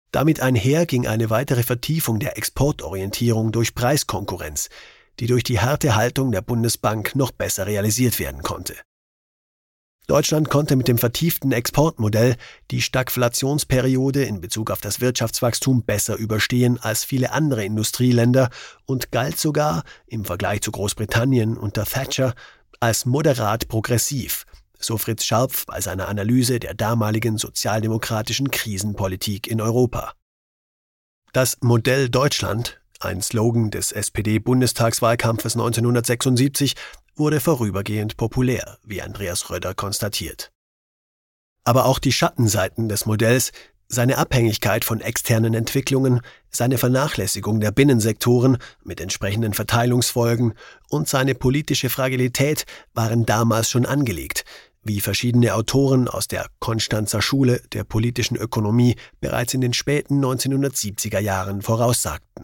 Damit einher ging eine weitere Vertiefung der Exportorientierung durch Preiskonkurrenz, die durch die harte Haltung der Bundesbank noch besser realisiert werden konnte. Deutschland konnte mit dem vertieften Exportmodell die Stagflationsperiode in Bezug auf das Wirtschaftswachstum besser überstehen als viele andere Industrieländer und galt sogar, im Vergleich zu Großbritannien unter Thatcher, als moderat progressiv, so Fritz Scharpf bei seiner Analyse der damaligen sozialdemokratischen Krisenpolitik in Europa. Das Modell Deutschland, ein Slogan des SPD-Bundestagswahlkampfes 1976, wurde vorübergehend populär, wie Andreas Rödder konstatiert. Aber auch die Schattenseiten des Modells, seine Abhängigkeit von externen Entwicklungen, seine Vernachlässigung der Binnensektoren mit entsprechenden Verteilungsfolgen und seine politische Fragilität waren damals schon angelegt, wie verschiedene Autoren aus der Konstanzer Schule der politischen Ökonomie bereits in den späten 1970er Jahren voraussagten.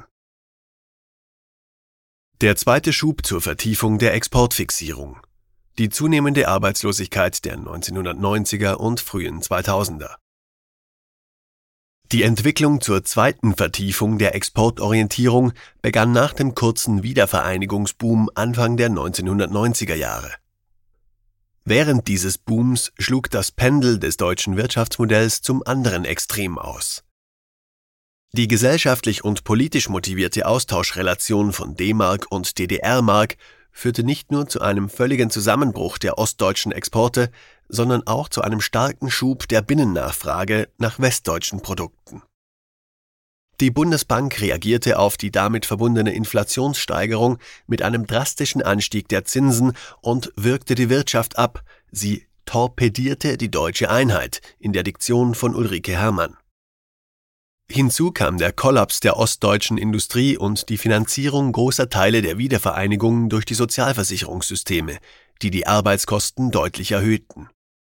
Der zweite Schub zur Vertiefung der Exportfixierung. Die zunehmende Arbeitslosigkeit der 1990er und frühen 2000er. Die Entwicklung zur zweiten Vertiefung der Exportorientierung begann nach dem kurzen Wiedervereinigungsboom Anfang der 1990er Jahre. Während dieses Booms schlug das Pendel des deutschen Wirtschaftsmodells zum anderen Extrem aus. Die gesellschaftlich und politisch motivierte Austauschrelation von D-Mark und DDR-Mark führte nicht nur zu einem völligen Zusammenbruch der ostdeutschen Exporte, sondern auch zu einem starken Schub der Binnennachfrage nach westdeutschen Produkten. Die Bundesbank reagierte auf die damit verbundene Inflationssteigerung mit einem drastischen Anstieg der Zinsen und wirkte die Wirtschaft ab. Sie torpedierte die deutsche Einheit in der Diktion von Ulrike Herrmann. Hinzu kam der Kollaps der ostdeutschen Industrie und die Finanzierung großer Teile der Wiedervereinigung durch die Sozialversicherungssysteme, die die Arbeitskosten deutlich erhöhten.